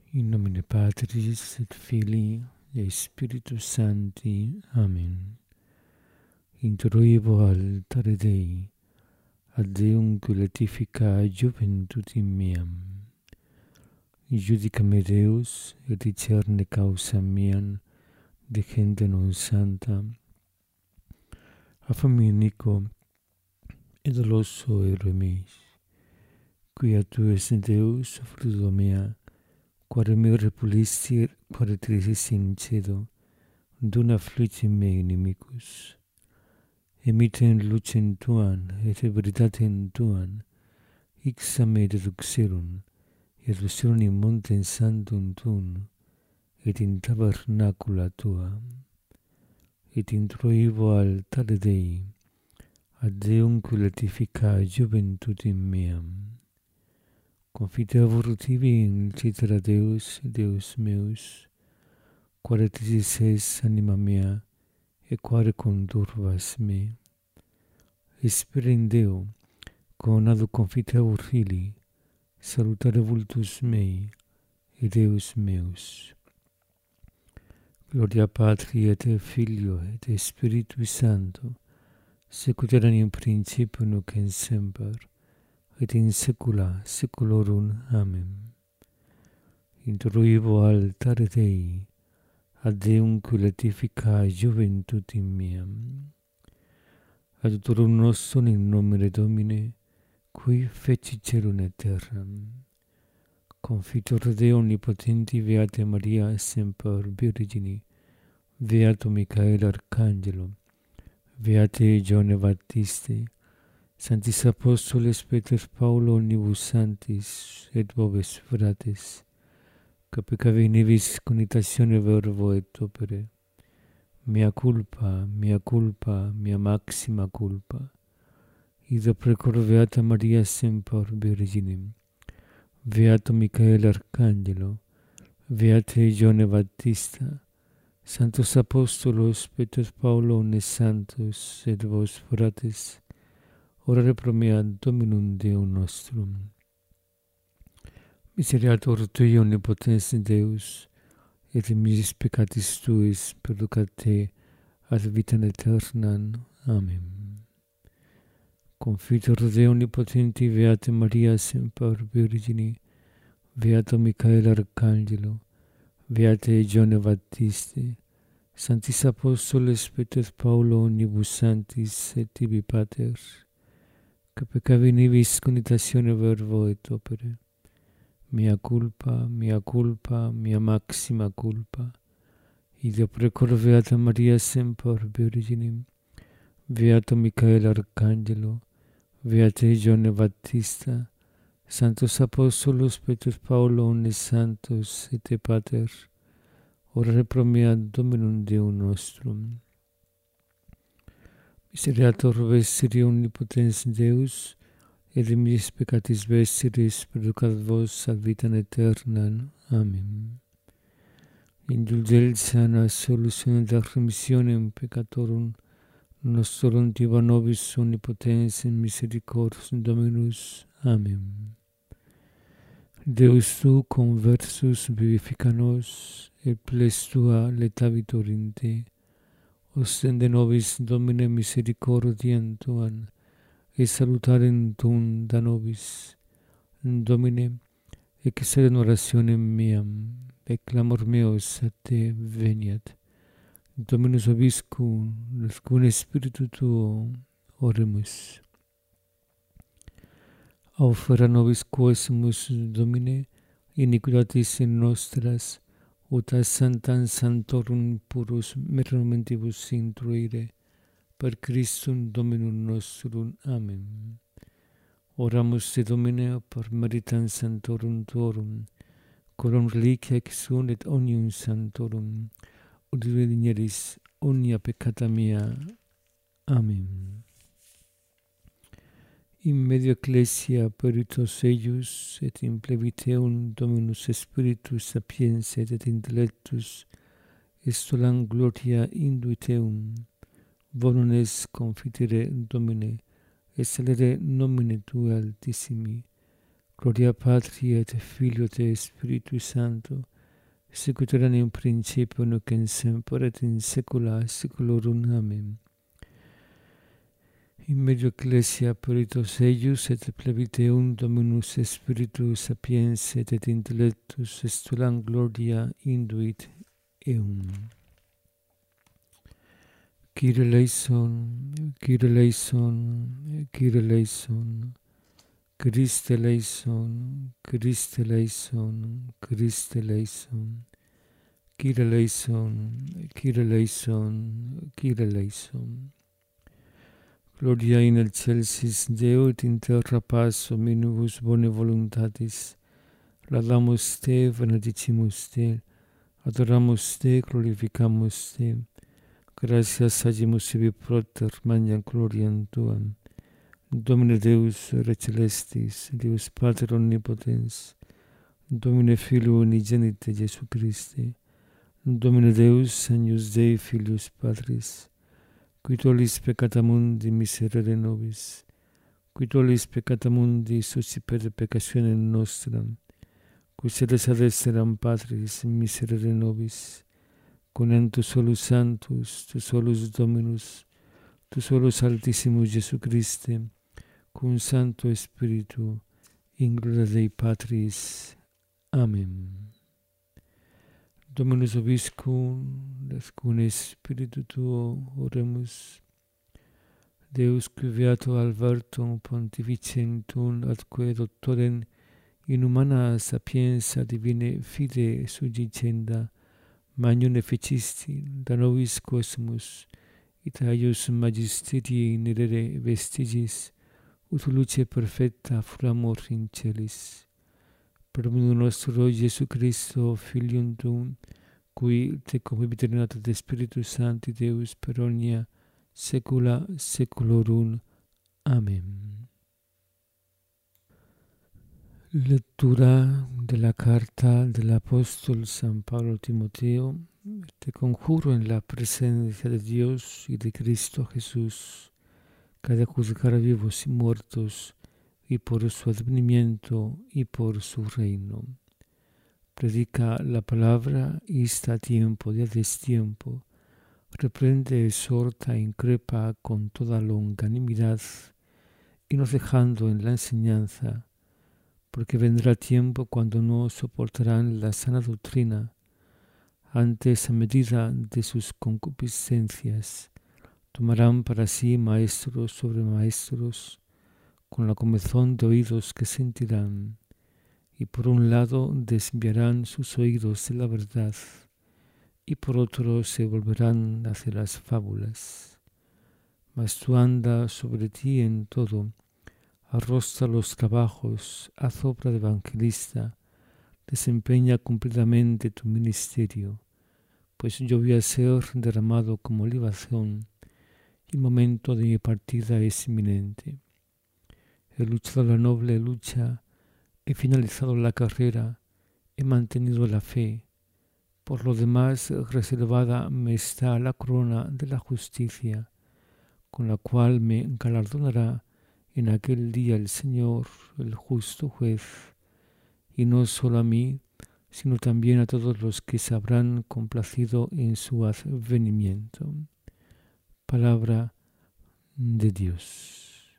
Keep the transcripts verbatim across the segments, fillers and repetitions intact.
In nomine Patris et Filii et Spiritus Sancti. Amen. Introivo altare Dei, ad Deum glorifica juventutem meam. Iudica-me Deus, et discerne causa meam, de gente non santa, affami inico et doloso ero meis, quia tu es Deus, fruto mea, quare me repulisti, quare trisis in cedo, dum affligit me inimicus. Emitem lucem tuam, et veritatem tuam, ixa me deduxerum, et lucerum in montem sanctum tuum, et in tabernacula tua. Et introivo altare Dei, ad Deum glorifica juventutem meam. Confitevor tibi in cetera Deus, Deus meus, quare tisis es anima mea, et quare condurvas me. Espere in Deo, conado confitevor Filii, salutare vultus mei, et Deus meus. Gloria Patri et Filio et Spiritus Sancto, sicut erat in principio nunc et semper, et in saecula saeculorum. Amen. Introivo altare Dei, ad Deum glorifica juventutem meam. Adiutorum nostrum in nomine Domini, qui fecit caelum et terram. Confitor Deo omnipotenti, Beate Maria, semper Virgini, Beato Michael Arcangelo, Beate Giovanni Baptiste, Sanctis Apostoles Petrus Paulo omnibus sanctis et vobis fratres, capecavi nivis conitatione verbo et opere, mea culpa, mea culpa, mea maxima culpa. Ida precor Beata Maria semper Virginim, Beato Michael Arcangelo, Beate Giovanni Battista, Santos Apostolos Petrus Paulo omnes santos et vos fratres, orare pro mea Dominum Deum nostrum. Miseriator Tui omnipotens Deus, et mis peccatis tuis perducat te ad vitam aeternam. Amen. Confitor Deo omnipotenti, Beate Maria semper Virgini, Beato Michael Arcangelo, Beate Giovanni Baptiste, Sanctis Apostoles Petrus Paulo omnibus sanctis et tibi pater, capecavi nivis conitatione verbo et opere, mea culpa, mea culpa, mea maxima culpa. Ida precor Beata Maria semper Virginim, Beato Michael Arcangelo, Beate Giovanni Battista, Santos Apostolos Petrus Paulo omnes santos et te pater, orare pro mea Dominum Deum nostrum. Miseriator vestri omnipotens Deus, et de mis peccatis vestris perducat vos ad vitam aeternam. Amen. Indulgentia absolutione et remissionem peccatorum nostrorum tiba nobis omnipotens in misericors Dominus. Amen. Deus tu conversus vivifica nos, et ples tua letavitur in te. Ostende nobis Domine misericordiam tuam, et salutarem tuum da nobis. Domine, exer in orationem meam, et clamor meus a te veniat. Dominus vobiscum, cum Spiritu tuo, oremus. Aufera nobis quosimus, Domine, iniquitatis nostras, ut a santam sanctorum purus meritamentibus intruire, per Christum Dominum nostrum. Amen. Oramus te Domine per meritam sanctorum tuorum, coram reliquia exum et omnium sanctorum, ut veniris omnia peccata mea. Amen. In medio ecclesia peritos eius, et in plebiteum Dominus Spiritus sapientia et intellectus, estolam gloria induiteum, bonum es confitere Domine, et salere nomine Tui altissimi, Gloria Patri et Filio et Spiritus Sancto, sicut erat in principio nunc in semper et in saecula saeculorum. Amen. In medio ecclesia peritus eius et plebiteum Dominus Spiritus sapiens et, et intellectus estulam gloria induit eum. Kyrie eleison, Kyrie eleison, Kyrie eleison, Christe eleison, Christe eleison, Christe eleison, Kyrie eleison, Kyrie eleison, Kyrie eleison. Gloria in excelsis Deo et in terra paz hominibus bone voluntatis. Laudamus te, benedicimus te, adoramus te, glorificamus te. Gratias agimus sibi proter magnam gloriam tuam. Domine Deus Re celestis, Deus Pater omnipotens, Domine Filio unigenite Iesu Christe, Domine Deus agnus Dei Filius Patris, qui tollis peccata mundi miserere nobis, qui tollis peccata mundi suscipere peccationem nostram, qui sedes ad esseram Patris miserere nobis, con tu solus Sanctus, tu solus Dominus, tu solus Altissimus Iesu Christe, cum Sancto Spiritu, in gloria Dei Patris. Amen. Dominus vobiscum, et cum Spiritu tuo, oremus. Deus qui beato Albertum pontificem tuum atque doctorem in humana sapienza divine fide sugicenda, magnum efficisti, da nobis cosmus, et aius magisterii inedere vestigis, ut luce perfecta flamor in celis. Per omnium nostro Iesu Christo, Filium tuum, qui te convivit in de Spiritus Sancti Deus per omnia saecula saeculorum. Amen. Lectura de la carta del apóstol San Pablo Timoteo. Te conjuro en la presencia de Dios y de Cristo Jesús, que ha de juzgar a vivos y muertos, y por su advenimiento y por su reino. Predica la palabra y está a tiempo y a destiempo. Reprende, exhorta, increpa con toda longanimidad, y no dejando en la enseñanza, porque vendrá tiempo cuando no soportarán la sana doctrina. Antes, a medida de sus concupiscencias, tomarán para sí maestros sobre maestros, con la comezón de oídos que sentirán, y por un lado desviarán sus oídos de la verdad, y por otro se volverán hacia las fábulas. Mas tú anda sobre ti en todo, arrostra los trabajos, haz obra de evangelista, desempeña cumplidamente tu ministerio, pues yo voy a ser derramado como libación, y el momento de mi partida es inminente. He luchado la noble lucha, he finalizado la carrera, he mantenido la fe. Por lo demás, reservada me está la corona de la justicia, con la cual me galardonará en aquel día el Señor, el justo juez, y no solo a mí, sino también a todos los que se habrán complacido en su advenimiento. Palabra de Dios.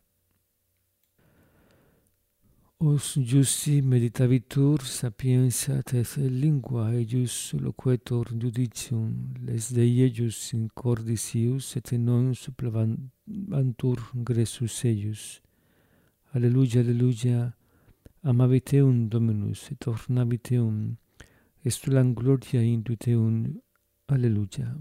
Os justi meditavitur sapientia et lingua eius loquetur judicium, les Dei eius in cordis ius et non supplevantur gressus eius. Alleluia, alleluia, amavit eum Dominus et ornavit eum, estulam gloria induit eum. Alleluia.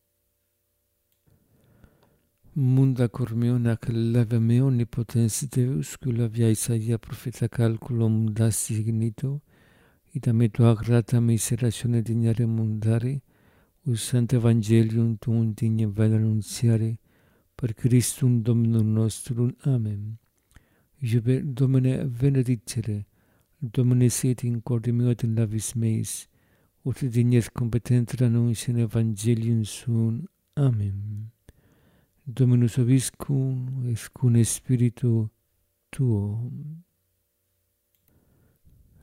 Munda cor meo nac leve meo omnipotens Deus, cula via Isaia profeta calculum das dignito, et a me tua grata miseratione dignare mundare, usante evangelium tuum digne vel annunziare, per Christum Dominum nostrum. Amen. Iube Domine benedicere, Domine sit in corde meo et in labis meis, ut dignes competentra annuntiam evangelium suum. Amen. Dominus vobiscum, et cum Spiritu tuo.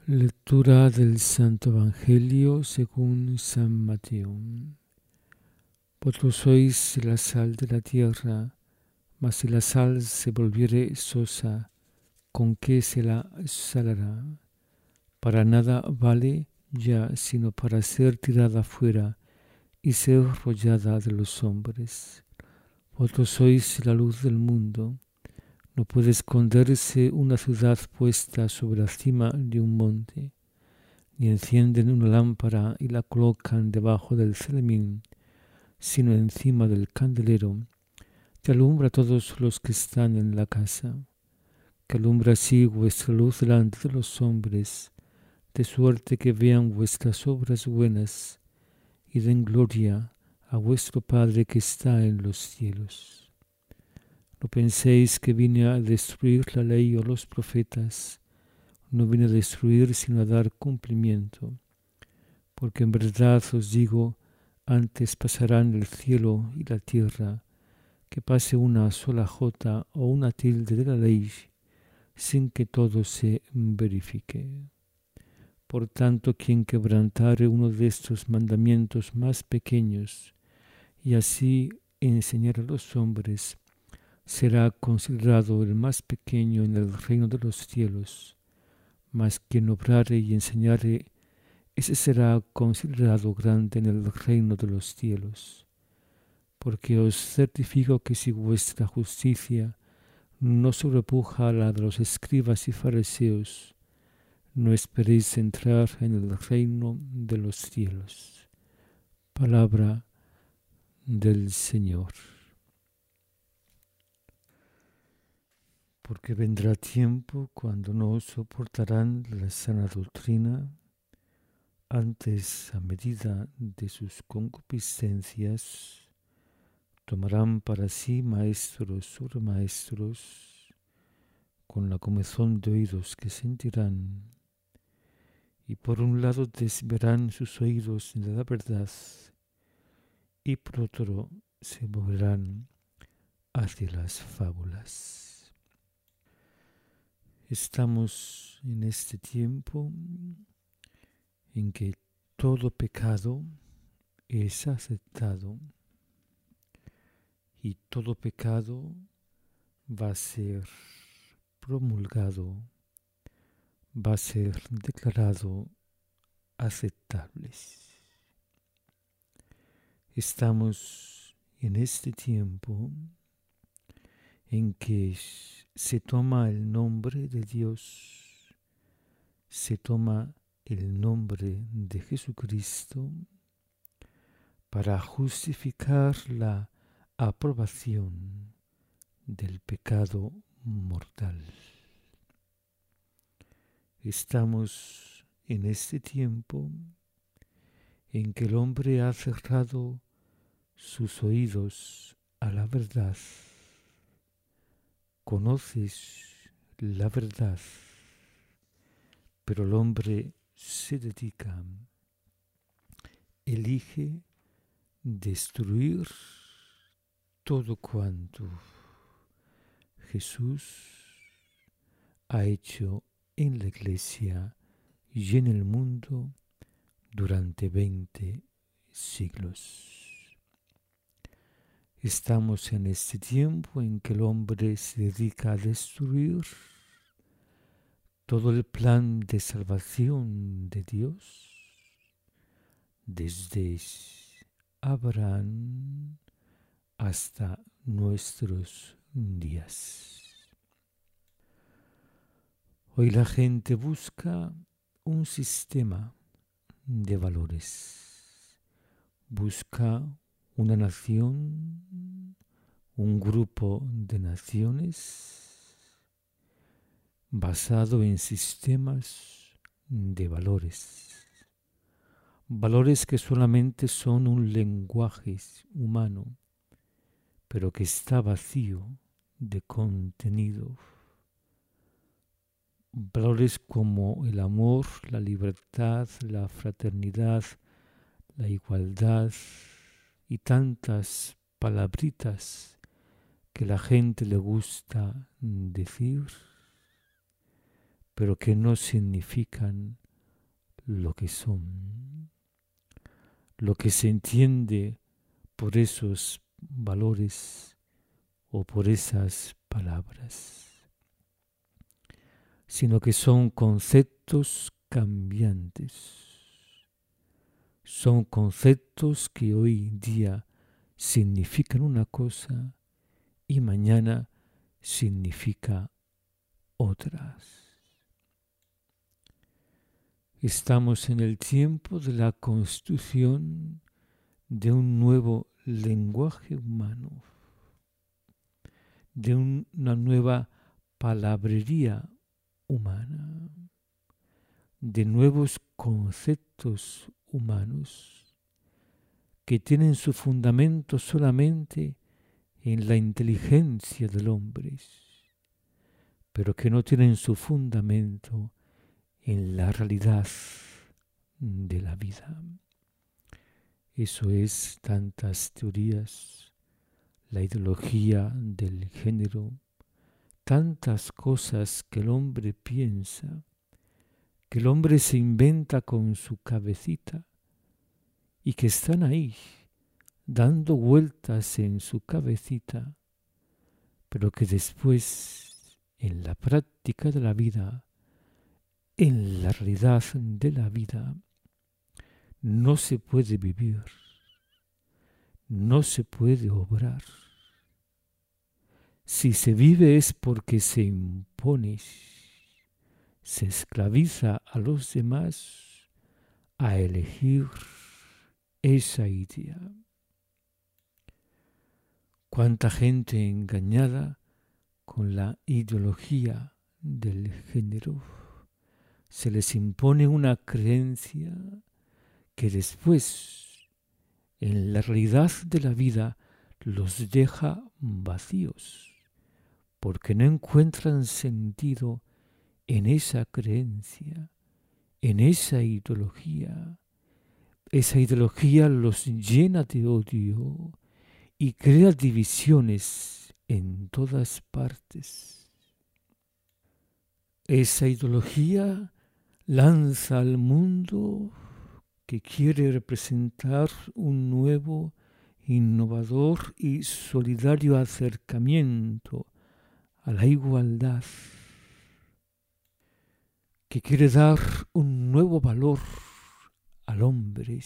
Lectura del Santo Evangelio según San Mateo. Vosotros sois la sal de la tierra, mas si la sal se volviere sosa, ¿con qué se la salará? Para nada vale ya, sino para ser tirada fuera y ser hollada de los hombres. Vosotros sois la luz del mundo. No puede esconderse una ciudad puesta sobre la cima de un monte, ni encienden una lámpara y la colocan debajo del celemín, sino encima del candelero, que alumbra a todos los que están en la casa. Que alumbra así vuestra luz delante de los hombres, de suerte que vean vuestras obras buenas y den gloria a vuestro Padre que está en los cielos. No penséis que vine a destruir la ley o los profetas. No vine a destruir, sino a dar cumplimiento. Porque en verdad os digo, antes pasarán el cielo y la tierra, que pase una sola jota o una tilde de la ley, sin que todo se verifique. Por tanto, quien quebrantare uno de estos mandamientos más pequeños, y así enseñar a los hombres, será considerado el más pequeño en el reino de los cielos. Mas quien obrare y enseñare, ese será considerado grande en el reino de los cielos. Porque os certifico que si vuestra justicia no sobrepuja a la de los escribas y fariseos, no esperéis entrar en el reino de los cielos. Palabra del Señor. Porque vendrá tiempo cuando no soportarán la sana doctrina, antes, a medida de sus concupiscencias, tomarán para sí maestros sobre maestros, con la comezón de oídos que sentirán, y por un lado desviarán sus oídos de la verdad, y por otro se moverán hacia las fábulas. Estamos en este tiempo en que todo pecado es aceptado y todo pecado va a ser promulgado, va a ser declarado aceptable. Estamos en este tiempo en que se toma el nombre de Dios, se toma el nombre de Jesucristo para justificar la aprobación del pecado mortal. Estamos en este tiempo en que el hombre ha cerrado sus oídos a la verdad. Conoces la verdad, pero el hombre se dedica, elige destruir todo cuanto Jesús ha hecho en la Iglesia y en el mundo durante veinte siglos. Estamos en este tiempo en que el hombre se dedica a destruir todo el plan de salvación de Dios, desde Abraham hasta nuestros días. Hoy la gente busca un sistema de valores, busca una nación, un grupo de naciones basado en sistemas de valores. Valores que solamente son un lenguaje humano, pero que está vacío de contenido. Valores como el amor, la libertad, la fraternidad, la igualdad y tantas palabritas que la gente le gusta decir, pero que no significan lo que son, lo que se entiende por esos valores o por esas palabras, sino que son conceptos cambiantes. Son conceptos que hoy día significan una cosa y mañana significa otras. Estamos en el tiempo de la construcción de un nuevo lenguaje humano, de un, una nueva palabrería humana, de nuevos conceptos humanos que tienen su fundamento solamente en la inteligencia del hombre, pero que no tienen su fundamento en la realidad de la vida. Eso es tantas teorías, la ideología del género, tantas cosas que el hombre piensa, que el hombre se inventa con su cabecita y que están ahí dando vueltas en su cabecita, pero que después en la práctica de la vida, en la realidad de la vida, no se puede vivir, no se puede obrar. Si se vive es porque se impone, se esclaviza a los demás a elegir esa idea. Cuánta gente engañada con la ideología del género. Se les impone una creencia que después, en la realidad de la vida, los deja vacíos, porque no encuentran sentido en esa creencia, en esa ideología. Esa ideología los llena de odio y crea divisiones en todas partes. Esa ideología lanza al mundo que quiere representar un nuevo, innovador y solidario acercamiento a la igualdad, que quiere dar un nuevo valor al hombre.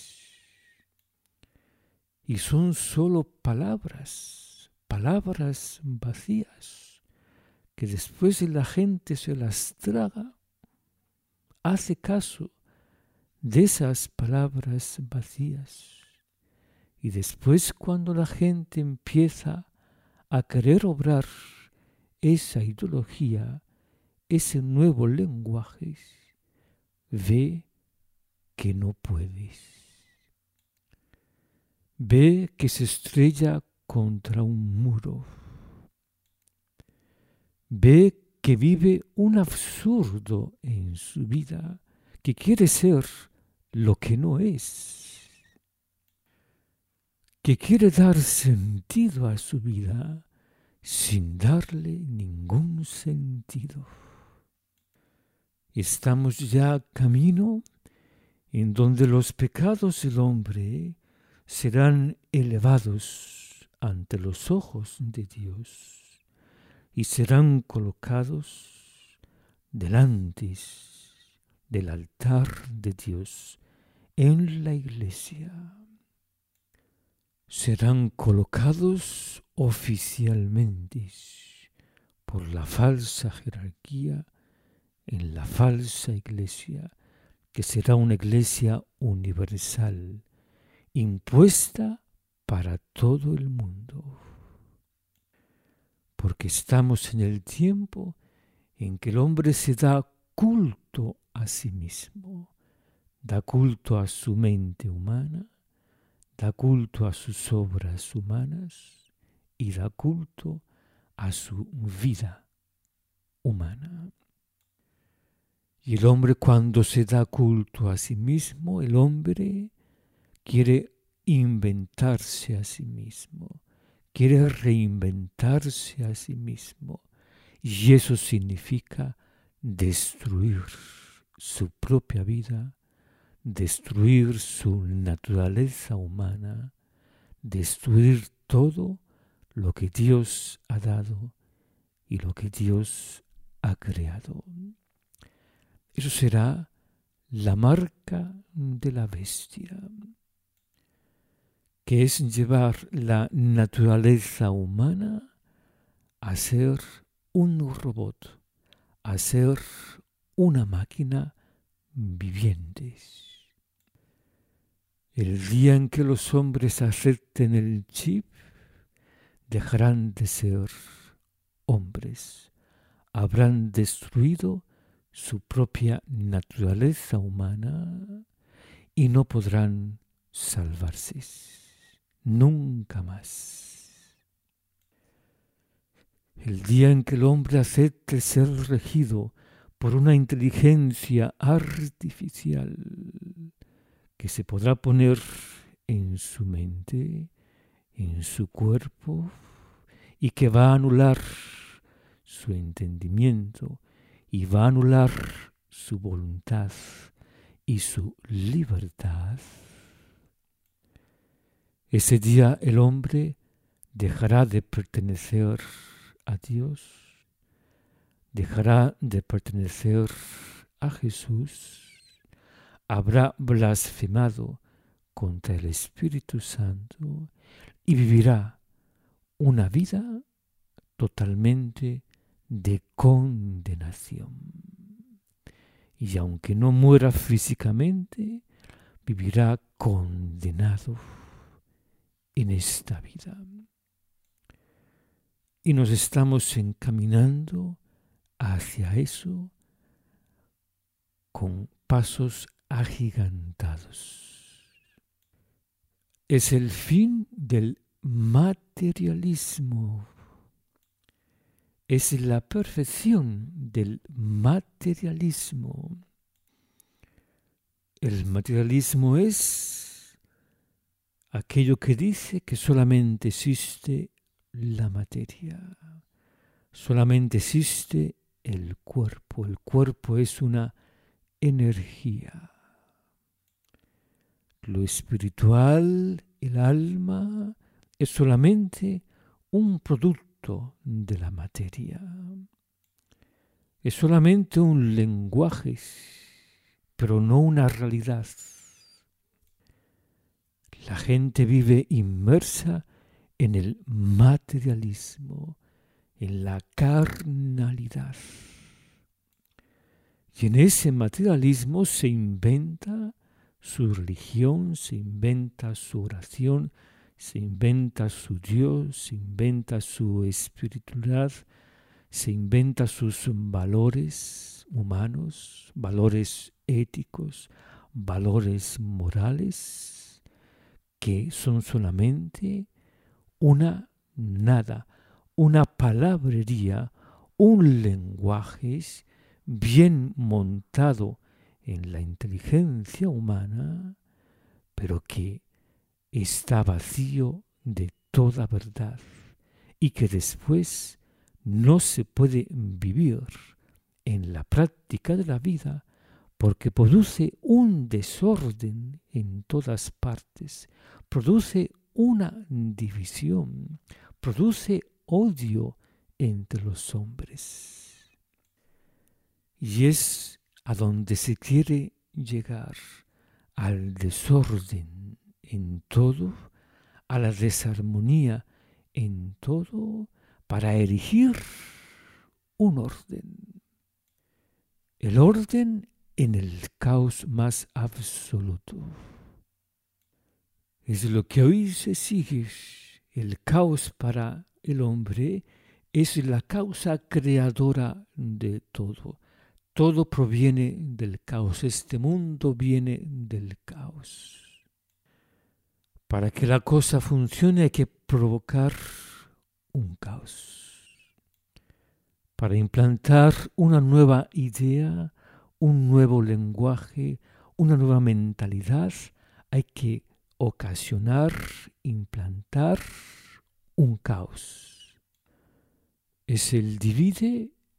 Y son solo palabras, palabras vacías, que después la gente se las traga, hace caso de esas palabras vacías. Y después cuando la gente empieza a querer obrar esa ideología, ese nuevo lenguaje, ve que no puedes. Ve que se estrella contra un muro. Ve que vive un absurdo en su vida, que quiere ser lo que no es, que quiere dar sentido a su vida sin darle ningún sentido. Estamos ya camino en donde los pecados del hombre serán elevados ante los ojos de Dios y serán colocados delante del altar de Dios en la iglesia. Serán colocados oficialmente por la falsa jerarquía en la falsa iglesia, que será una iglesia universal, impuesta para todo el mundo. Porque estamos en el tiempo en que el hombre se da culto a sí mismo, da culto a su mente humana, da culto a sus obras humanas y da culto a su vida humana. Y el hombre, cuando se da culto a sí mismo, el hombre quiere inventarse a sí mismo, quiere reinventarse a sí mismo. Y eso significa destruir su propia vida, destruir su naturaleza humana, destruir todo lo que Dios ha dado y lo que Dios ha creado. Eso será la marca de la bestia, que es llevar la naturaleza humana a ser un robot, a ser una máquina viviente. El día en que los hombres acepten el chip, dejarán de ser hombres, habrán destruido su propia naturaleza humana y no podrán salvarse nunca más. El día en que el hombre acepte ser regido por una inteligencia artificial que se podrá poner en su mente, en su cuerpo, y que va a anular su entendimiento y va a anular su voluntad y su libertad, ese día el hombre dejará de pertenecer a Dios, dejará de pertenecer a Jesús, habrá blasfemado contra el Espíritu Santo y vivirá una vida totalmente de condenación. Y aunque no muera físicamente, vivirá condenado en esta vida. Y nos estamos encaminando hacia eso con pasos agigantados. Es el fin del materialismo. Es la perfección del materialismo. El materialismo es aquello que dice que solamente existe la materia, solamente existe el cuerpo. El cuerpo es una energía. Lo espiritual, el alma, es solamente un producto de la materia. Es solamente un lenguaje, pero no una realidad. La gente vive inmersa en el materialismo, en la carnalidad. Y en ese materialismo se inventa su religión, se inventa su oración, se inventa su Dios, se inventa su espiritualidad, se inventa sus valores humanos, valores éticos, valores morales, que son solamente una nada, una palabrería, un lenguaje bien montado en la inteligencia humana, pero que está vacío de toda verdad y que después no se puede vivir en la práctica de la vida porque produce un desorden en todas partes, produce una división, produce odio entre los hombres. Y es a donde se quiere llegar, al desorden en todo, a la desarmonía en todo, para erigir un orden. El orden en el caos más absoluto. Es lo que hoy se sigue. El caos para el hombre es la causa creadora de todo. Todo proviene del caos. Este mundo viene del caos. Para que la cosa funcione hay que provocar un caos. Para implantar una nueva idea, un nuevo lenguaje, una nueva mentalidad, hay que ocasionar, implantar un caos. Es el divide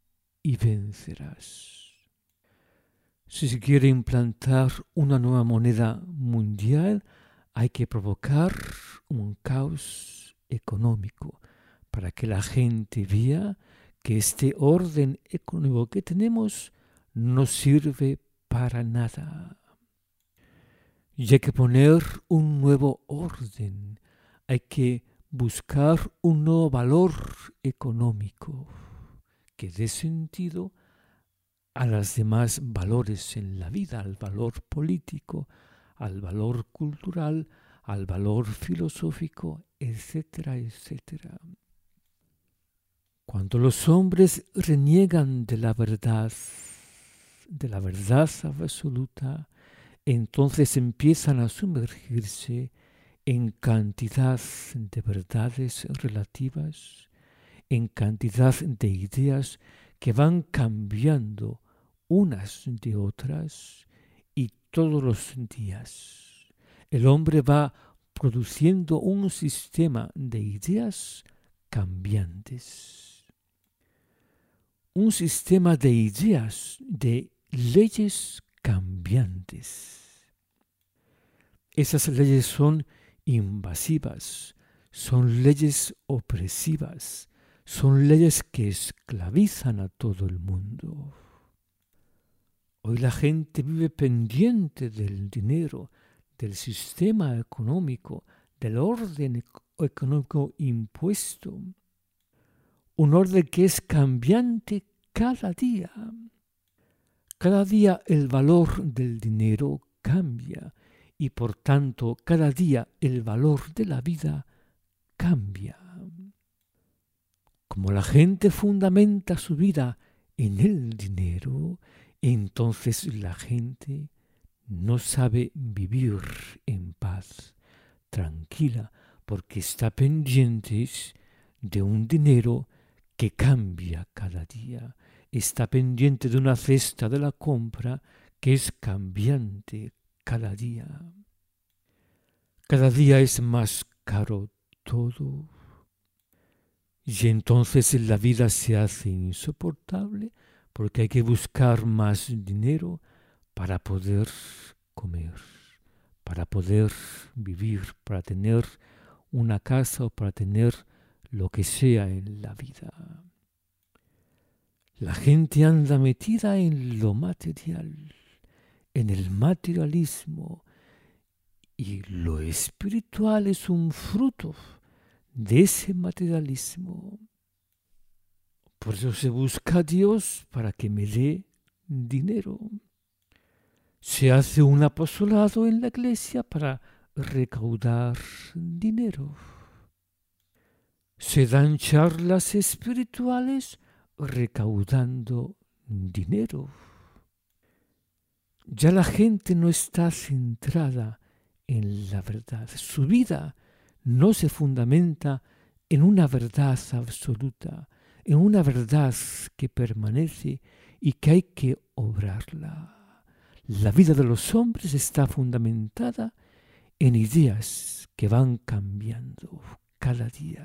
y vencerás. Si se quiere implantar una nueva moneda mundial, hay que provocar un caos económico para que la gente vea que este orden económico que tenemos no sirve para nada. Y hay que poner un nuevo orden, hay que buscar un nuevo valor económico que dé sentido a los demás valores en la vida, al valor político, al valor cultural, al valor filosófico, etcétera, etcétera. Cuando los hombres reniegan de la verdad, de la verdad absoluta, entonces empiezan a sumergirse en cantidad de verdades relativas, en cantidad de ideas que van cambiando unas de otras y todos los días. El hombre va produciendo un sistema de ideas cambiantes. Un sistema de ideas, de leyes cambiantes. Esas leyes son invasivas, son leyes opresivas, son leyes que esclavizan a todo el mundo. Hoy la gente vive pendiente del dinero, del sistema económico, del orden económico impuesto. Un orden que es cambiante cada día. Cada día el valor del dinero cambia y por tanto cada día el valor de la vida cambia. Como la gente fundamenta su vida en el dinero, entonces la gente no sabe vivir en paz, tranquila, porque está pendiente de un dinero que cambia cada día. Está pendiente de una cesta de la compra que es cambiante cada día. Cada día es más caro todo. Y entonces la vida se hace insoportable porque hay que buscar más dinero para poder comer, para poder vivir, para tener una casa o para tener lo que sea en la vida. La gente anda metida en lo material, en el materialismo, y lo espiritual es un fruto de ese materialismo. Por eso se busca a Dios para que me dé dinero. Se hace un apostolado en la iglesia para recaudar dinero. Se dan charlas espirituales recaudando dinero. Ya la gente no está centrada en la verdad. Su vida no se fundamenta en una verdad absoluta, en una verdad que permanece y que hay que obrarla. La vida de los hombres está fundamentada en ideas que van cambiando cada día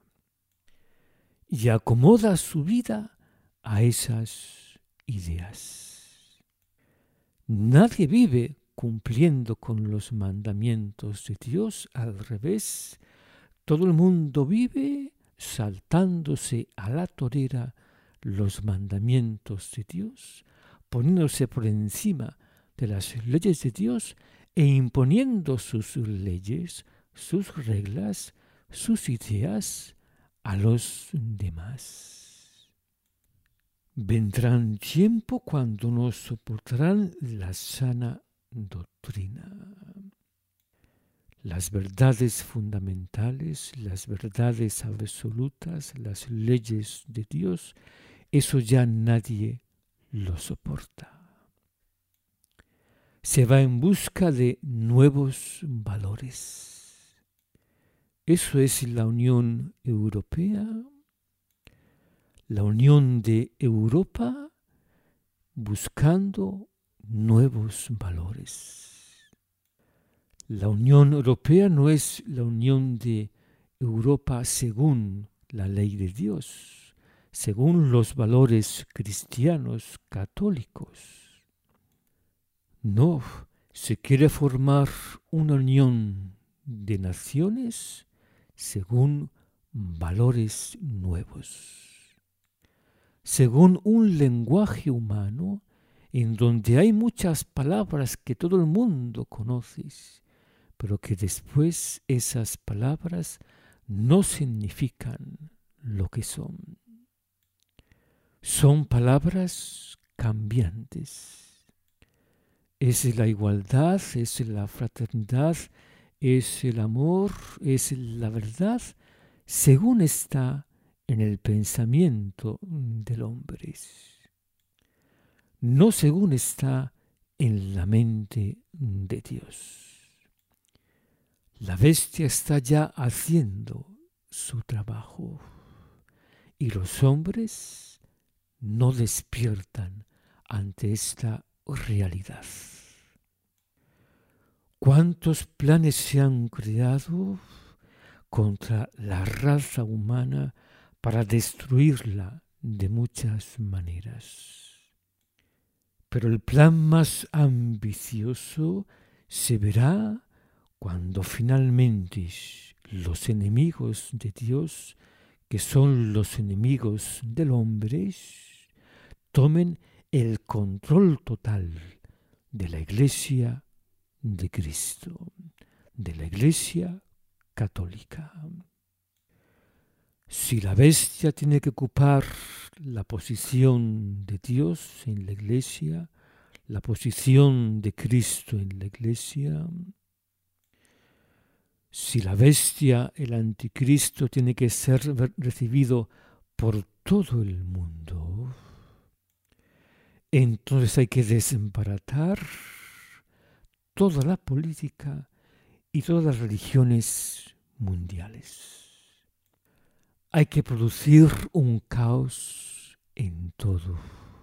y acomoda su vida a esas ideas. Nadie vive cumpliendo con los mandamientos de Dios, al revés. Todo el mundo vive saltándose a la torera los mandamientos de Dios, poniéndose por encima de las leyes de Dios e imponiendo sus leyes, sus reglas, sus ideas a los demás. Vendrán tiempo cuando no soportarán la sana doctrina. Las verdades fundamentales, las verdades absolutas, las leyes de Dios, eso ya nadie lo soporta. Se va en busca de nuevos valores. Eso es la Unión Europea, la Unión de Europa, buscando nuevos valores. La Unión Europea no es la Unión de Europa según la ley de Dios, según los valores cristianos católicos. No, se quiere formar una unión de naciones según valores nuevos, según un lenguaje humano en donde hay muchas palabras que todo el mundo conoce, pero que después esas palabras no significan lo que son. Son palabras cambiantes. Es la igualdad, es la fraternidad, es el amor, es la verdad, según está en el pensamiento del hombre, no según está en la mente de Dios. La bestia está ya haciendo su trabajo y los hombres no despiertan ante esta realidad. ¿Cuántos planes se han creado contra la raza humana para destruirla de muchas maneras? Pero el plan más ambicioso se verá cuando finalmente los enemigos de Dios, que son los enemigos del hombre, tomen el control total de la Iglesia de Cristo, de la Iglesia católica. Si la bestia tiene que ocupar la posición de Dios en la Iglesia, la posición de Cristo en la Iglesia, si la bestia, el anticristo, tiene que ser recibido por todo el mundo, entonces hay que desbaratar toda la política y todas las religiones mundiales. Hay que producir un caos en todo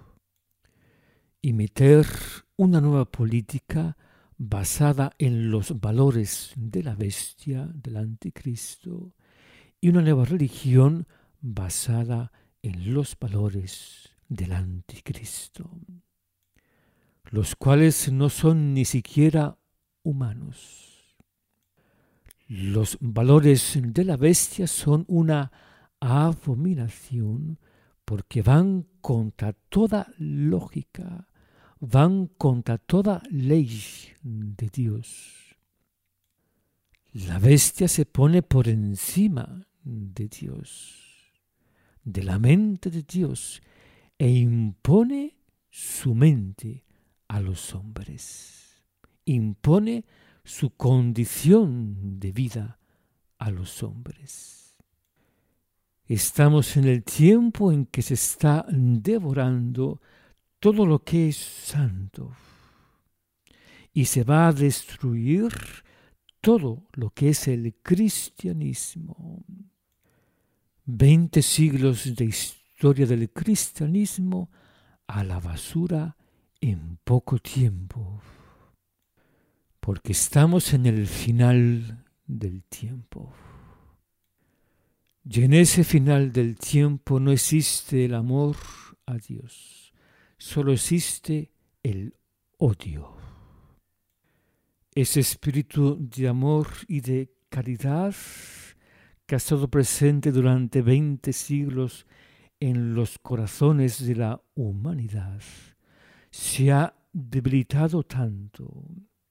y meter una nueva política basada en los valores de la bestia, del anticristo, y una nueva religión basada en los valores del anticristo, los cuales no son ni siquiera humanos. Los valores de la bestia son una abominación porque van contra toda lógica, van contra toda ley de Dios. La bestia se pone por encima de Dios, de la mente de Dios, e impone su mente a los hombres. Impone su condición de vida a los hombres. Estamos en el tiempo en que se está devorando todo lo que es santo y se va a destruir todo lo que es el cristianismo. Veinte siglos de historia del cristianismo a la basura en poco tiempo, porque estamos en el final del tiempo. Y en ese final del tiempo no existe el amor a Dios, solo existe el odio. Ese espíritu de amor y de caridad que ha estado presente durante veinte siglos en los corazones de la humanidad se ha debilitado tanto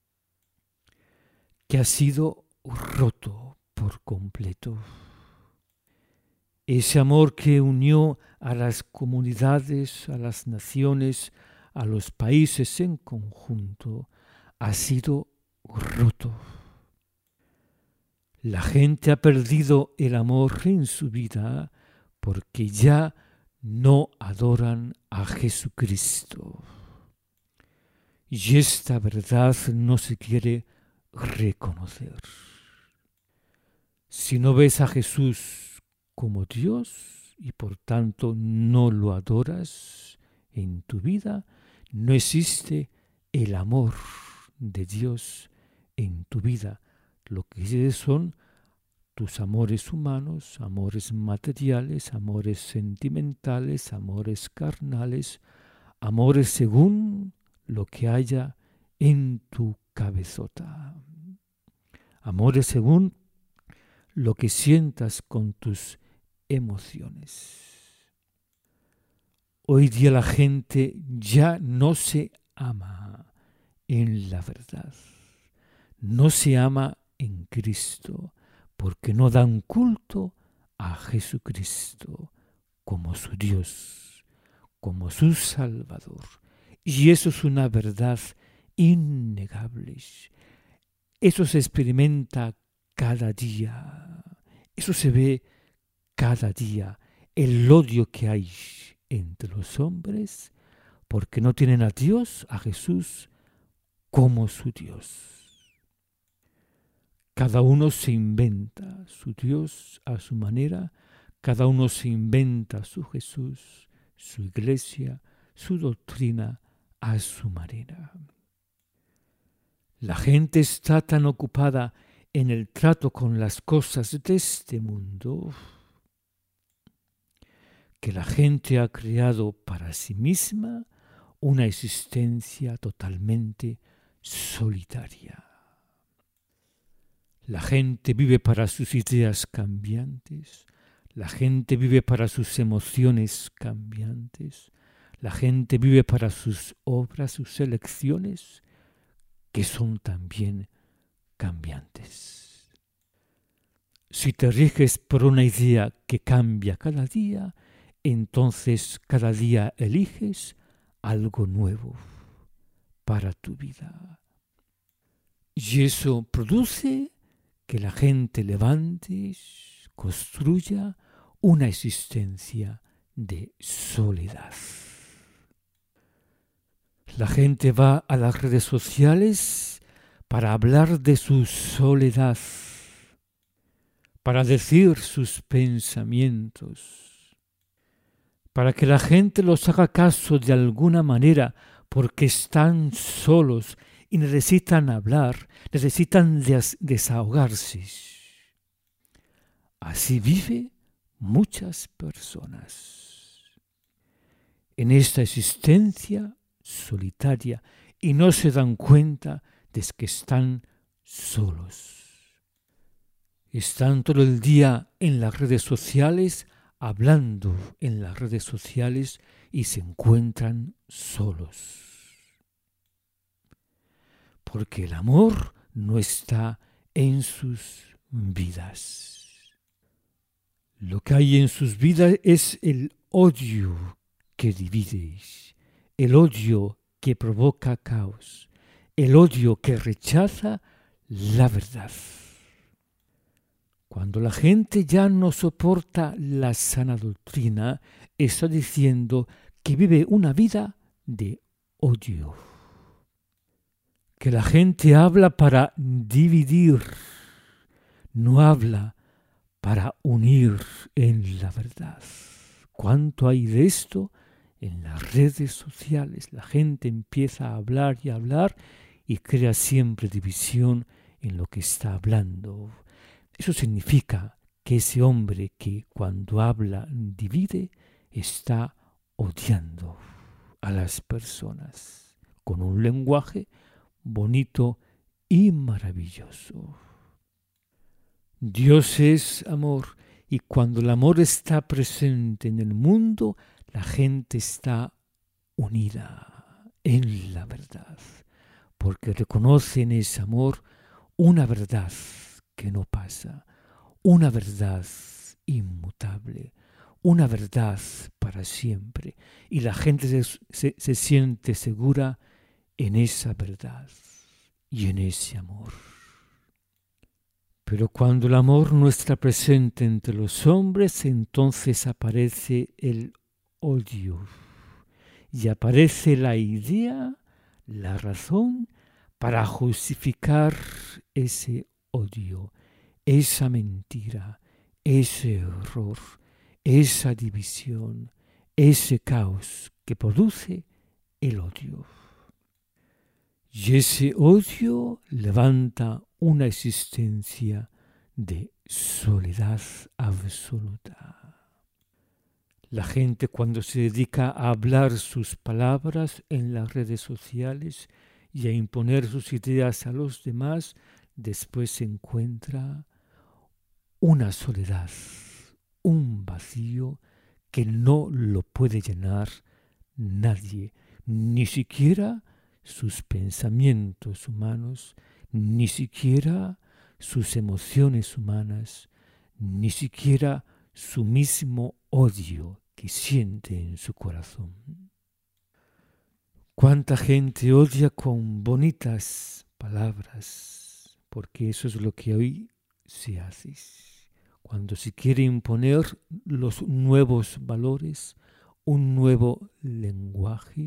que ha sido roto por completo. Ese amor que unió a las comunidades, a las naciones, a los países en conjunto, ha sido roto. La gente ha perdido el amor en su vida porque ya no adoran a Jesucristo. Y esta verdad no se quiere reconocer. Si no ves a Jesús como Dios y por tanto no lo adoras en tu vida, no existe el amor de Dios en tu vida. Lo que existe son tus amores humanos, amores materiales, amores sentimentales, amores carnales, amores según lo que haya en tu cabezota. Amores según lo que sientas con tus emociones. Hoy día la gente ya no se ama en la verdad. No se ama en Cristo, porque no dan culto a Jesucristo como su Dios, como su Salvador. Y eso es una verdad innegable. Eso se experimenta cada día. Eso se ve cada día. El odio que hay entre los hombres porque no tienen a Dios, a Jesús, como su Dios. Cada uno se inventa su Dios a su manera, cada uno se inventa su Jesús, su iglesia, su doctrina a su manera. La gente está tan ocupada en el trato con las cosas de este mundo que la gente ha creado para sí misma una existencia totalmente solitaria. La gente vive para sus ideas cambiantes, la gente vive para sus emociones cambiantes, la gente vive para sus obras, sus elecciones, que son también cambiantes. Si te riges por una idea que cambia cada día, entonces cada día eliges algo nuevo para tu vida. Y eso produce que la gente levante, construya una existencia de soledad. La gente va a las redes sociales para hablar de su soledad, para decir sus pensamientos, para que la gente los haga caso de alguna manera porque están solos y necesitan hablar, necesitan des- desahogarse. Así vive muchas personas en esta existencia solitaria y no se dan cuenta de que están solos. Están todo el día en las redes sociales, hablando en las redes sociales y se encuentran solos. Porque el amor no está en sus vidas. Lo que hay en sus vidas es el odio que divide, el odio que provoca caos, el odio que rechaza la verdad. Cuando la gente ya no soporta la sana doctrina, está diciendo que vive una vida de odio. Que la gente habla para dividir, no habla para unir en la verdad. ¿Cuánto hay de esto en las redes sociales? La gente empieza a hablar y a hablar y crea siempre división en lo que está hablando. Eso significa que ese hombre que cuando habla divide está odiando a las personas con un lenguaje bonito y maravilloso. Dios es amor y cuando el amor está presente en el mundo, la gente está unida en la verdad, porque reconoce en ese amor una verdad que no pasa, una verdad inmutable, una verdad para siempre, y la gente se, se, se siente segura en esa verdad y en ese amor. Pero cuando el amor no está presente entre los hombres, entonces aparece el odio y aparece la idea, la razón para justificar ese odio, esa mentira, ese error, esa división, ese caos que produce el odio. Y ese odio levanta una existencia de soledad absoluta. La gente, cuando se dedica a hablar sus palabras en las redes sociales y a imponer sus ideas a los demás, después se encuentra una soledad, un vacío que no lo puede llenar nadie, ni siquiera sus pensamientos humanos, ni siquiera sus emociones humanas, ni siquiera su mismo odio que siente en su corazón. ¿Cuánta gente odia con bonitas palabras? Porque eso es lo que hoy se hace. Cuando se quiere imponer los nuevos valores, un nuevo lenguaje,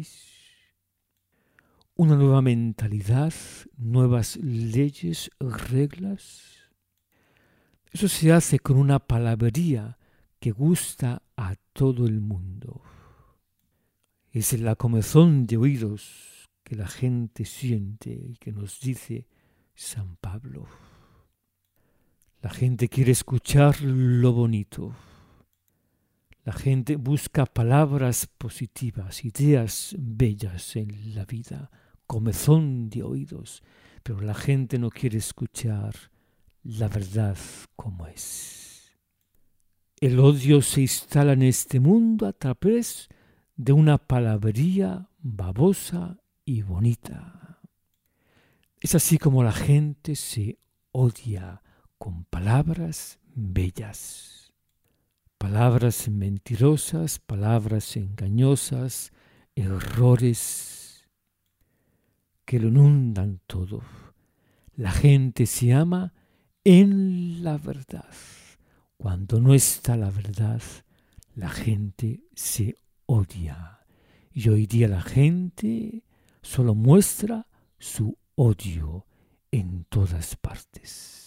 una nueva mentalidad, nuevas leyes, reglas. Eso se hace con una palabrería que gusta a todo el mundo. Es la comezón de oídos que la gente siente y que nos dice San Pablo. La gente quiere escuchar lo bonito. La gente busca palabras positivas, ideas bellas en la vida, comezón de oídos, pero la gente no quiere escuchar la verdad como es. El odio se instala en este mundo a través de una palabrería babosa y bonita. Es así como la gente se odia con palabras bellas. Palabras mentirosas, palabras engañosas, errores que lo inundan todo. La gente se ama en la verdad. Cuando no está la verdad, la gente se odia. Y hoy día la gente solo muestra su odio en todas partes.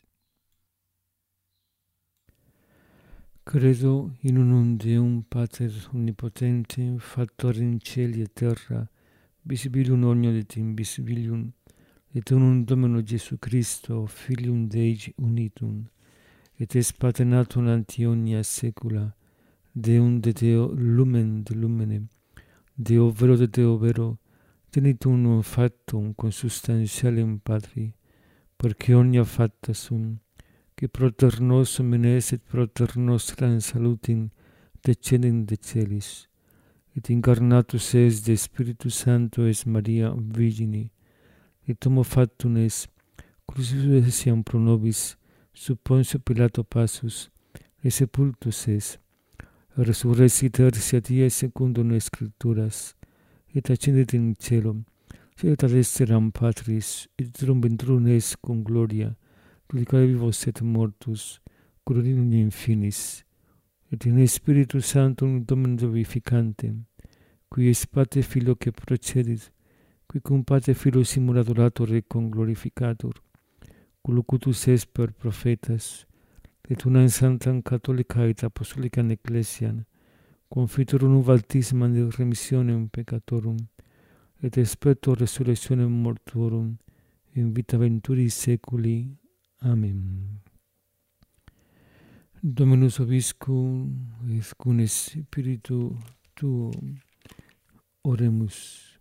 Credo in unum Deum Pater omnipotente, factor in cieli et terra, visibilium omnium et invisibilium, et unum Domino Jesu Christo, Filium Dei unitum, et es paternatum ante omnia saecula, Deum de Deo, lumen de lumene, Deo vero de Deo vero, tenitum unum factum consubstantialem Patri, perque omnia facta sunt, que proter nos homines et proter nostram salutim decedent de celis, et incarnatus es de Spiritus Sancto es Maria Virgini, et homo factum es, crucifisus essiam pro nobis, sub Pontio Pilato passus, et sepultus es, resurrexit tertia die secundum Scripturas, et ascendit in caelum, et ad exteram Patris, et trum ventrum es cum gloria, dudicare vivos et mortus, crudim in finis, et in Spiritus Sanctum Dominum vivificantem, qui es Pater Filio que procedit, qui cum Pater Filio simul adorator et cum glorificator, cum locutus est per prophetas, et unam sanctam catholica et apostolicam ecclesiam, confitur unum baptismam de remissionem peccatorum, et experto resurrectionem mortuorum, in vita venturi saeculi. Amen. Dominus vobiscum, et cum spiritu tuo. Oremus.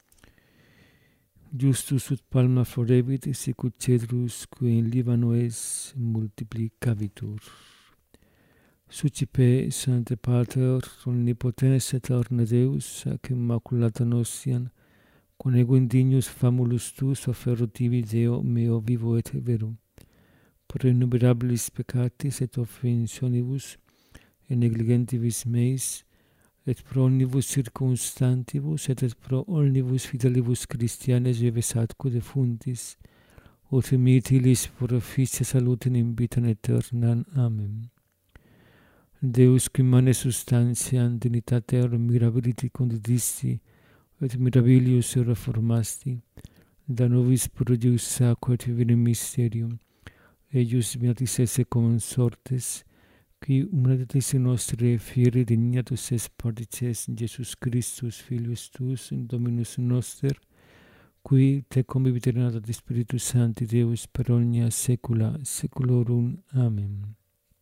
Justus ut palma florevit, sicut cedrus, qui in Libano es multiplicavitur. Sucipe, Sancte Pater, omnipotens aeterna Deus, ac immaculata nostiam, con ego indignus famulus tuus offerro tibi, Deo meo vivo et vero, pro innumerabilis peccatis et offensionibus, et negligentibus meis, et pro omnibus circumstantibus, et, et pro omnibus fidelibus Christianes vives atque defuntis, ut mitilis pro officia salutem in vitam aeternam. Amen. Deus, qui mane substantiam dignitatem mirabiliti condidisti, et mirabilius reformasti, da nobis prodigus sacco et divinem mysterium, eius beatis esse consortes, qui humanitatis nostre fieri dignatus est partices Jesus Christus, Filius tuus, Dominus noster, qui te convivit renata di Spiritus Sancti Deus per omnia saecula saeculorum. Amen.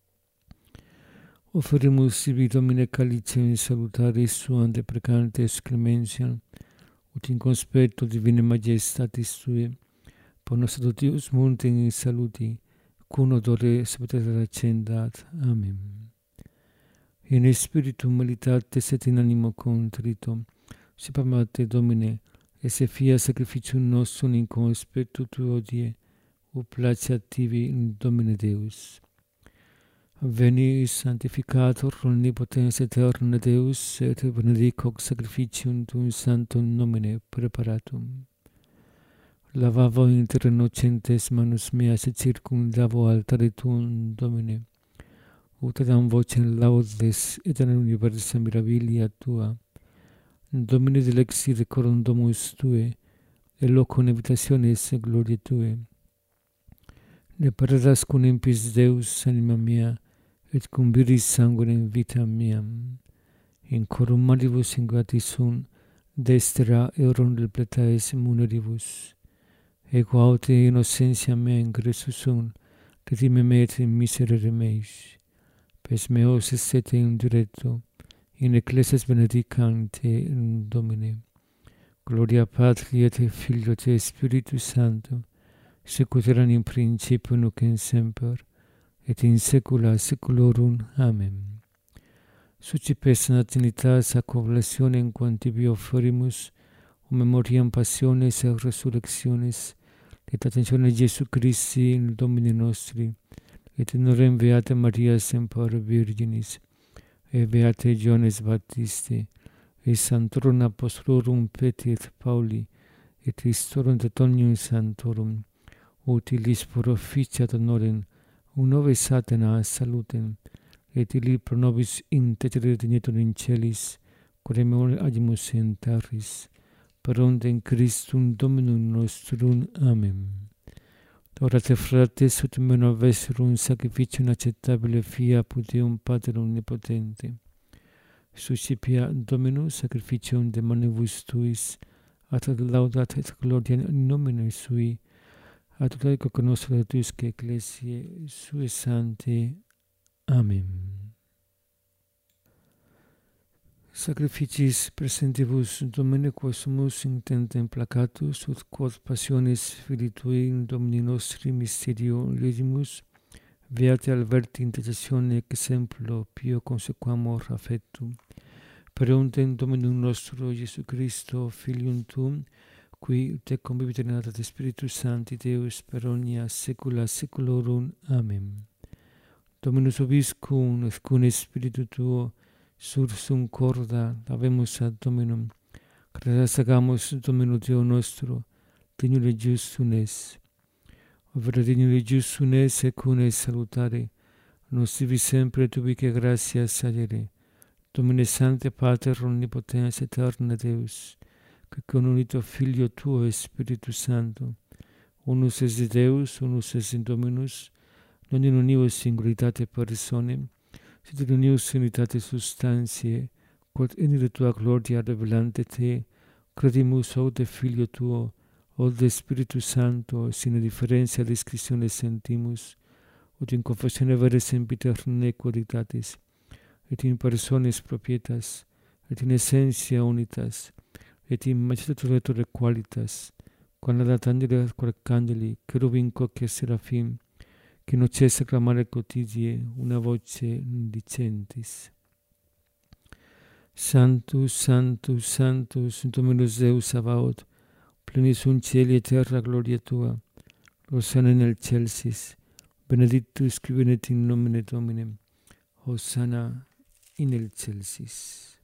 Offerimus sibi Domine calicem salutaris suam deprecantes clementiam, ut in conspecto divine majestatis Tue, por nos adoptius muntem in saluti, cum odore sapientia accendat. Amen. In spiritum militatis et in animo contrito, supamate Domine, et se fia sacrificium nostrum in conspectu Tuo die, ut placeat tibi in Domine Deus. Veni sanctificator omnipotens aeterne Deus, et benedic hoc sacrificium Tuum sanctum nomine preparatum. Lavavo inter innocentes manus meas et circumdavo altare Tuum, Domine, ut adam vocem laudes et in universa mirabilia Tua. Domine dilexi decorum domus Tue, et locum habitationis gloriae Tue. Ne paradas cum impis Deus anima mea, et cum viris sanguinem vita meam. In corum malibus ingrati sunt, destera euron del pletaes muneribus. Ego aute innocentia mea ingressu sunt, redime me et in miserere meis. Pes meos essete in diretto, in ecclesias benedicam Te in Domine. Gloria Patri et Filio et Spiritus Sancto, sicut erat in principio nunc in semper, et in saecula saeculorum. Amen. Sucipes natalitas ac oblationem quam tibi offerimus, o memoriam passiones et resurrectionis, et attentione Jesu Christi in Domini nostri, et honorem Beata Maria semper Virginis, et Beate Ioannes Baptiste, et Sanctorum Apostolorum Petri et Pauli, et Christorum Teutoниum Sanctorum, utilis por officiat honorem, unove satana salutem, et illi pro nobis intercedere dignetur in celis, quem agimus in terris, per ondem Christum Dominum nostrum. Amen. Orate frates, ut meno vesserum sacrificium acceptabile fiaput Deum Pater omnipotente. Suscipia Dominus sacrificium de manibus Tuis, at laudat et gloria in nomine Sui, at laico conoscere Tuisque ecclesiae Sue Sancte. Amen. Sacrificis presentibus Domine quos sumus intentem placatus, ut quod passionis Filii Tui in Domini nostri mysterio legimus, Beate alberti intercessione exemplo pio consequamur affectum. Per ondem Dominum nostro Iesu Christo, Filium Tuum, qui te convivit renata de Spiritus Sancti Deus per omnia saecula saeculorum. Amen. Dominus vobiscum et cum Spiritu Tuo, sursum corda habemus ad Dominum, credas agamus Domino Deo nostro, dignum et justum es. Ovvero dignum et justum es et cum es salutare, nos sibi sempre et ubique gratias agere. Domine Sancte Pater omnipotens aeterne Deus, que con unito Filio Tuo Spiritus Sancto, unus es de Deus, unus es in Dominus, non in unius singularitate personae, sed in unius unitate substantiae, quod in Tua gloria revelante Te, credimus aude Filio Tuo, aude Spiritus Sancto, sine differentia discritione sentimus, ut in confessione vere sempiter nequoditatis, et in personis propietas, et in essentia unitas, et in majestature qualitas, quam ladat angeli quod arcangeli, cherubim quoque seraphim, qui nocesse clamare quotidie una voce dicentis. Sanctus, Sanctus, Sanctus, Dominus Deus Sabaoth, plenis sunt cieli et terra gloria Tua, Hosanna in excelsis, benedictus qui venit in nomine Domini, Hosanna in excelsis.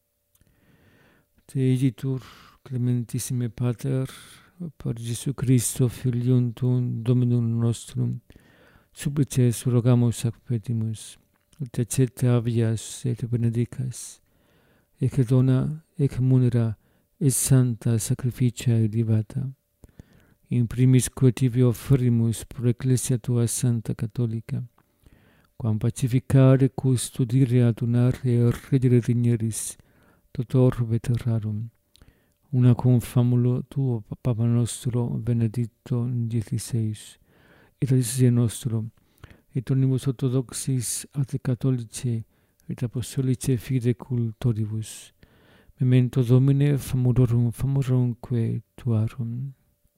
Te igitur, clementissime Pater, per Jesu Christo, Filium Tuum, Dominum nostrum, supplices rogamus ac petimus, ut accepte habeas et benedicas, ec dona, ec munera, et santa sacrificia elevata. In primis quo tibi offerimus pro Ecclesia Tua Santa Catholica, quam pacificare, custodire, adunare, et regere digneris, totor veterarum, una con famulo tuo, Papa nostro, Benedicto diciasseis, et Ecclesia nostro, et omnibus orthodoxis et catholici, et apostolici fide cultoribus. Memento Domine famulorum famurumque tuarum.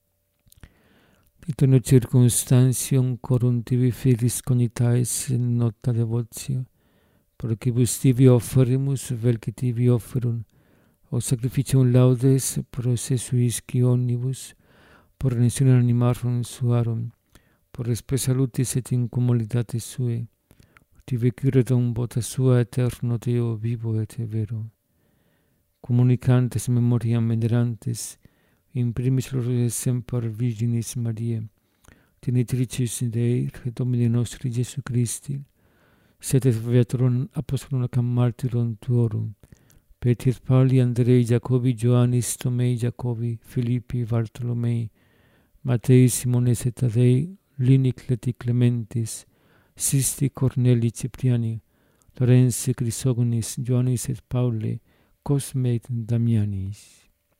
Et in circumstantium corum tibi filis cogitaes in nota devotio, procibus tibi offerimus, vel que tibi offerum, o sacrificium laudes processuisci omnibus, por redentionem animarum suarum, por respe salutis et incomoditatis sue, tibi curetum vota sua eterno Deo vivo et vero. Communicantes memoriam venerantes, in primis lores semper Virginis Mariae, Genitricis Dei, et Domini nostri Jesu Christi, sed et viatorum apostolum et martyrum tuorum, Petir, Pauli, Andrei, Jacobi, Ioannis, Tomei, Jacobi, Filippi, Bartolomei, Matei, Simones et Tadei, Lini, Cleti, Clementis, Sisti, Corneli, Cipriani, Lorenzi, Chrysogonis, Ioannis et Pauli, Cosme et Damianis.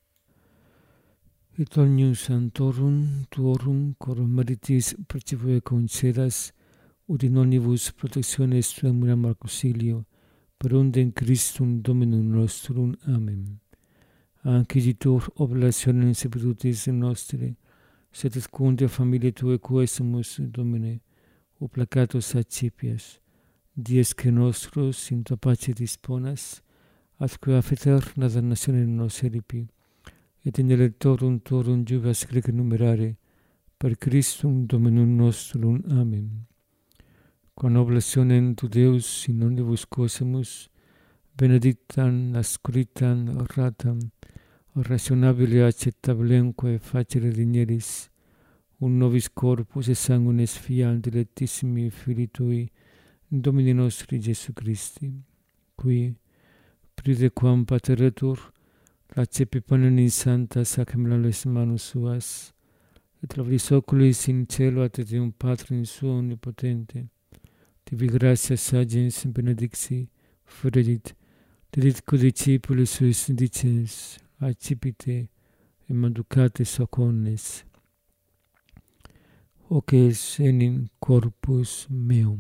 Et omnium santorum tuorum corum meritis percipue concedas, ut in omnibus protectiones tuam muram auxilio, per undem Christum Dominum nostrum. Amen. Anciditur oblationem sepulturis nostri, sed et cundia familiae Tuae quesumus, Domine, o placatus accipias, dies que nostros in tua pace disponas, atque af eterna damnationem nos eripi, et in electorum tuorum jubas grege numerare, per Christum Dominum nostrum. Amen. Quam oblationem tu Deus in omnibus quesumus, benedictam, ascuritam, oratam, rationabile accettabilemque facere digneris, un nobis corpus et sanguinis fiat dilectissimi Filii Tui, Domini nostri Jesu Christi, qui, pride quam pateretur, accepi panem in santa sacramentales manus suas, et labris oculis in cielo ad Deum Patrum suo omnipotente, tibi gratia sagens benedicti, fredit, dedit codicipulis suis dicens, accipite et manducate soconnes, hoc es enim corpus meum.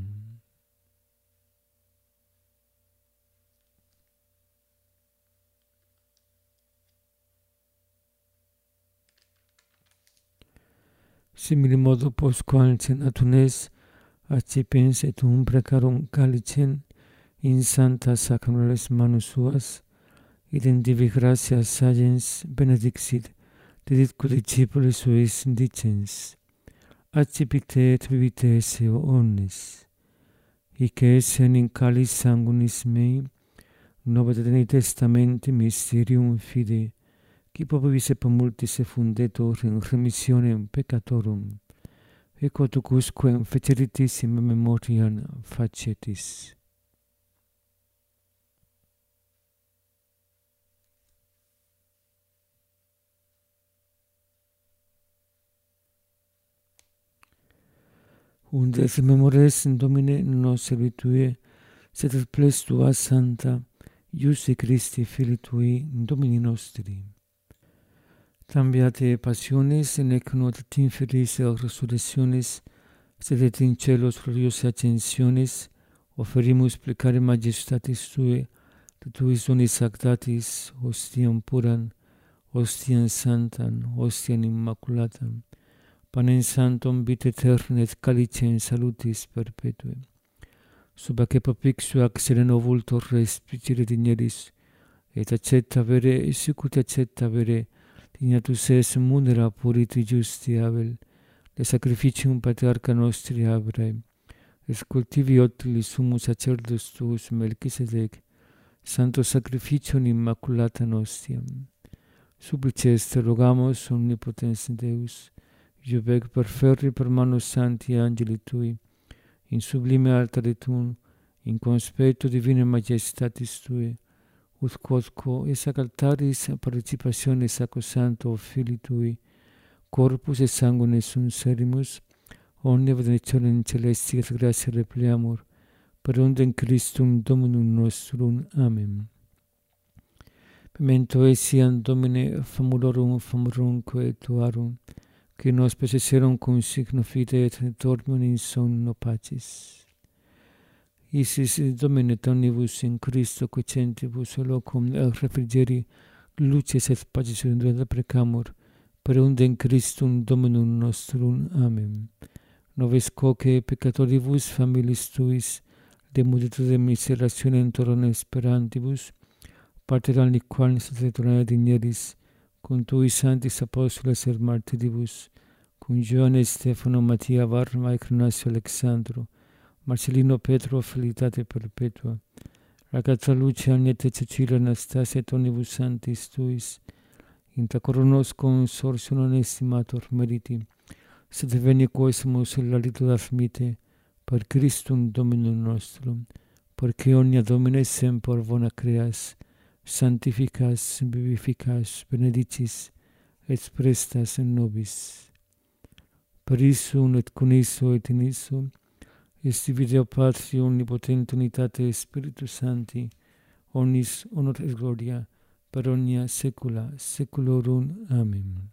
Simile modo postquam atunes accipens et um precarum calicem in santa sacramentales manus suas, id in divi gratia sagens benedixit, dedit codicipulis suis dicens, accipite et bibite esse omnes, hic es enim calis sanguinis mei, nova Dei testamenti mysterium fide, qui popibus et multis effundetur in remissionem peccatorum, et quotucusquem feceritis in memoriam facetis. Und et memores in Domine nos servitue, sed et ples tua santa, Iusti Christi Filii Tui, Domini nostri. Tambiate passiones, nec not et inferis resurrectionis, sed et in celos gloriose ascensionis, offerimus plecare majestatis Tue, de Tuis donis actatis, hostiam puram, hostiam santam, hostiam immaculatam, panem santum vitae aeterna et calicem salutis perpetue. Sub ac epapixu ac sereno vultor respicere digneris, et accetta vere, et sicut accetta vere, dignatus es munera puriti justi Abel, de sacrificium patriarcha nostri Abraham, et cultivi otilis sumus sacerdos tuus Melchisedec, santo sacrificium immaculata nostiam. Supplices te rogamos, omnipotens Deus, iubec per ferri per manus santi angeli Tui, in sublime altare Tuum, in conspetto divine majestatis Tue, ut quodquo es ac altaris participationis sacrosancto Filii Tui, corpus et sanguinis sunt serimus, omnia benedictionem celesti et gratia repleamur, per undem Christum Dominum nostrum. Amen. Mento essiam Domine famulorum famurumque tuarum, qui nos possesserum cum signo fide et dormium in sonno pacis. Isis Domine tonibus in Christo quocentibus locum refrigeri luces et pacis undula precamur, per unde in Christum Dominum nostrum. Amen. Noves quoque peccatoribus familis tuis, de multitude miseratione entorone sperantibus, parteran liquam sacerdotae digneris, cum tui sanctis apostoles et martiribus, cum Ioanne Stefano Mattia Varma Ignacio Alexandro, Marcellino Petro Felicitate Perpetua, Ragazza Lucia Agnete Cecilia Anastasia et omnibus sanctis tuis, intra coronos consortium non estimator meriti, sed veni quoesimus lalitud afmite, per Christum Dominum nostrum, porque omnia Domine semper bona creas, sanctificas, vivificas, benedicis, et prestas in nobis. Per issum et con isso et in isso, est Deo Patri omnipotente unitate Spiritus Sancti, omnis honor et gloria, per omnia saecula saeculorum. Amen.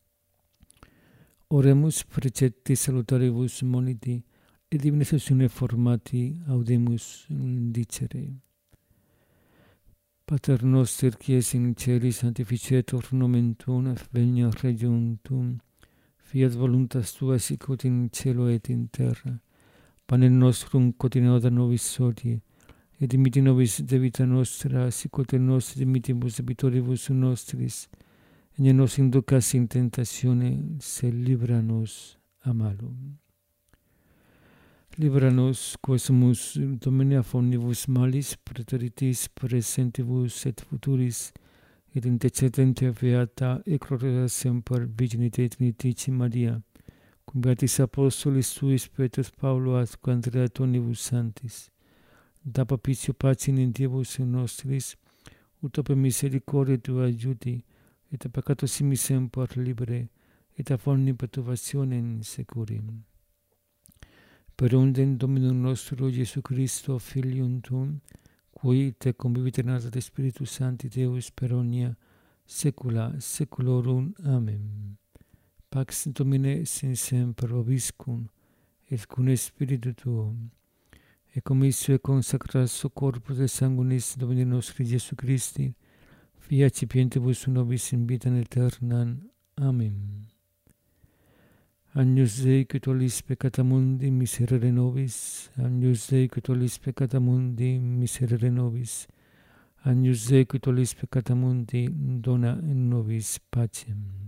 Oremus precepti salutaribus moniti, et divina sessione formati audemus dicere. Pater noster, qui es in celis, sanctificetur nomen tuum, veniat regnum tuum, fiat voluntas tua sicut in cielo et in terra. Panem nostrum quotidianum da nobis hodie, et dimitti nobis debita nostra, sicut et nos dimittimus debitoribus nostris, et ne nos inducas in tentatione, sed libera nos a malo. Libera nos, quosumus Domine ab omnibus malis, praetoritis praesentibus et futuris, et intercedente beata et gloriosa semper Virgine Trinitate Maria, cum beatis apostolis tuis Petrus Paulus et Andrea et omnibus sanctis, da propitio pacem in Diebus nostris, ut per misericordia tua aiuti, et a peccato simi semper libere, et a omni perturbationem securim. Per undem Dominum nostro Iesu Christo, Filium tuum, qui te convivit in arta Spiritus Sancti Deus per omnia saecula saeculorum. Amen. Pax Domine sin semper vobiscum, et cum spiritu tuum, et commissio et consacratio corpus et sanguinis Domini nostri Iesu Christi, fiat cipientibus nobis in vitam aeternam. Amen. Agnus Dei, qui tollis peccata mundi, miserere nobis. Agnus Dei, qui tollis peccata mundi, miserere nobis. Agnus Dei, qui tollis peccata mundi, dona in nobis pacem.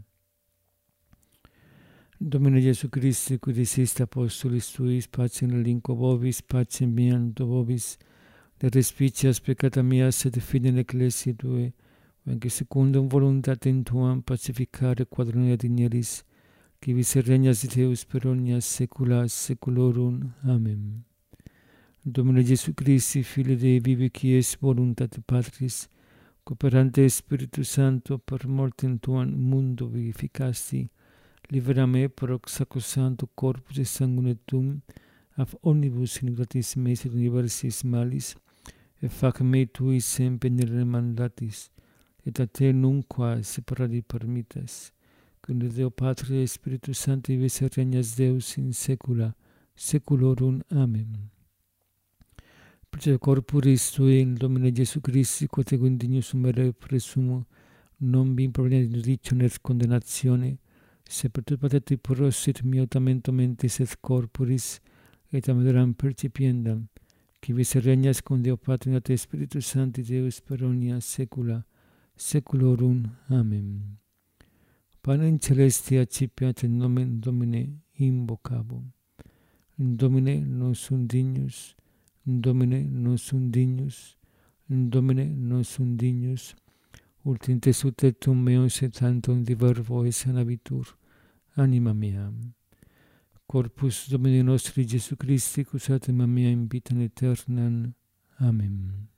Domine Iesu Christi, qui diciste apostolis tuis, pacem relinquo vobis, pacem miando vobis, de respicias peccata mias et fidem ecclesiae tue, venque secundum voluntatem tuam pacificare quadronia digneris, qui vis regnas Deus per omnia saecula saeculorum. Amen. Domine Iesu Christi, Filii Dei vivi, qui es voluntate Patris, cooperante Spiritus Sancto, per mortem tuam mundo vivificasti, libera me pro sacrosancto corpus et sanguine tuum, ab omnibus iniquitas meis et universis malis, et fac me tui semper mandatis, et a te nunquam separari permittas, cum Deo Patri et Spiritus Sancti vis regnas Deus in saecula saeculorum. Amen. Prece corporis tui in Domine Iesu Christi, quod ego indignus sumere presumo, non vi proveniat in riccione et condemnatione, se per tu pateti prosit miautamento mentis et corporis, et amedoram percipiendam, qui vis regnas cum Deo Patri et Spiritus Sancti Deus per omnia saecula saeculorum. Amen. Panem celestia accipiat in nomen Domine invocabo. Domine non sum dignus, Domine non sum dignus, Domine non sum dignus, ut in te sutetum meum se tantum diverbo et sanabitur anima mea. Corpus Domini nostri Iesu Christi, cusatem a mea in vitam aeternam. Amen.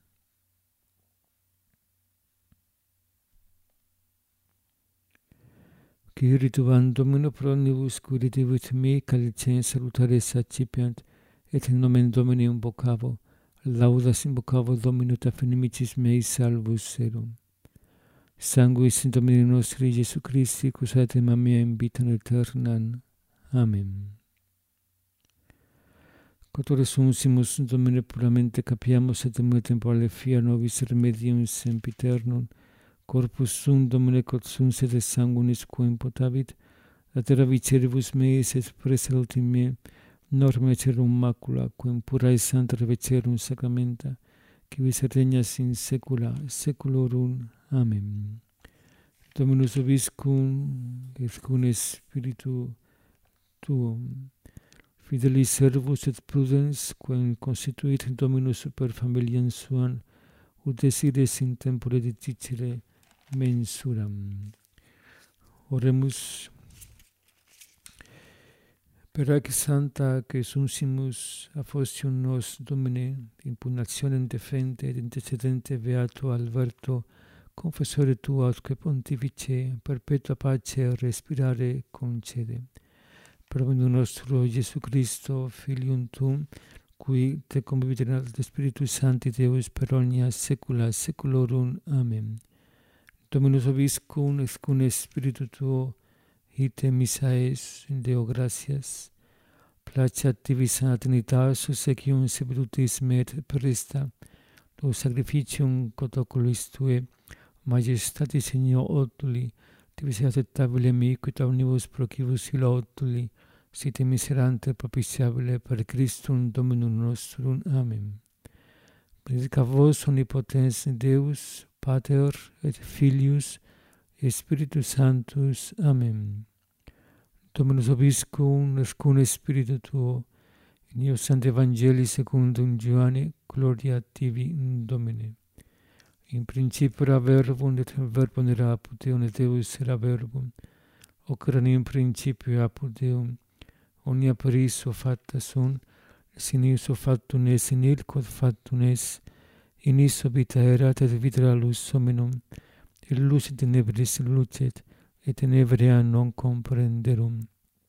Qui rituam Domino pro omnibus curidivit me, calicem salutares accipiant, et in nomen Domini invocavo, laudas invocavo Domino ta inimicis meis salvus erum. sanguis Domini nostri Jesu Christi, cusate mea in vita aeternam. Amen. Quatore sunsimus Domine puramente capiamus et in temporale fia nobis remedium sempiternum, corpus sum Domine quod sum sed sanguinis quo impotavit, latera viceribus meis et presa ultime, norma cerum macula, quem pura et santa revecerum sacramenta, qui vis regnas in saecula saeculorum. Amen. Dominus vobiscum, et cum spiritu tuum, fidelis servus et prudens, quem constituit Dominus super familiam suam, ut desires in tempore difficile mensuram. Oremus. Per ac santa que sunsimus a fostium nos Domine, impugnationem defende et intercedente beato Alberto, confessore tuo autque pontifice, perpetua pace respirare concede. Per omnium nostro Jesu Christo, Filium tuum, qui te convivit Spiritus Sancti Deus per omnia saecula saeculorum. Amen. Dominus vobiscum, et cum spiritu tuo, ite missa es, Deo gratias. Placeat tibi sana Trinitas, susecium sepultis me et perista, lo sacrificium quod oculis tue, majestatis signo otuli, tibi se acceptabile mi, quid omnibus procibus illa otuli, site miserante propitiabile per Christum Dominum nostrum. Amen. Benedicat vos omnipotens Deus, Pater et Filius et Spiritus Sanctus. Amen. Dominus vobiscum, et cum spiritu tuo, in eo Sancte Evangelii secundum Ioanne, gloria tibi, Domine. In principio era verbum, et verbum era apud Deum, et Deus era verbum. Hoc erat in principio apud Deum. Omnia per issue facta sunt, et in issue factum est, in il quod factum est. In issue vita erat, et vita era lux hominum. Et lux tenebris lucet, et tenebria non comprenderum.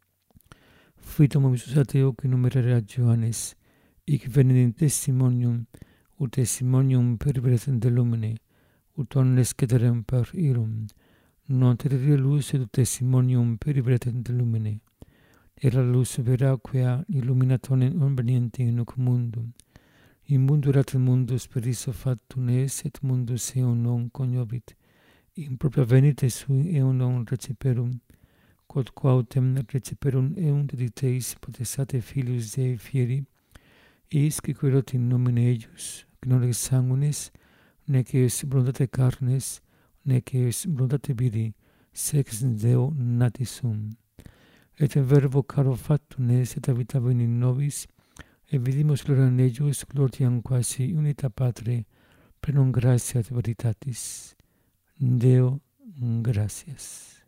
Fuitum obissus ad eo qui numerare Johannes, hic venit in testimonium, ut testimonium peribret de lumine, ut omnes cederem per irum. Non terere lux et ut testimonium peribret de lumine. Era lux vera quia illuminat omnem veniente in hoc mundum. In mundo erat mundus per issue factum est, et mundus eum non coniobit. In propria venite sui eum non reciperum, quod quautem reciperum eum dedicteis potestate Filius Dei fieri, eis qui querot in nomine eius, non ex sanguinis, nec ex voluntate carnes, nec ex voluntate viri, sex Deo natis sum. Et verbo caro factum est, et habitavit in nobis, et vidimus gloria in eius, gloriam quasi unita Patre, plenum gratia et veritatis. Deo gratias.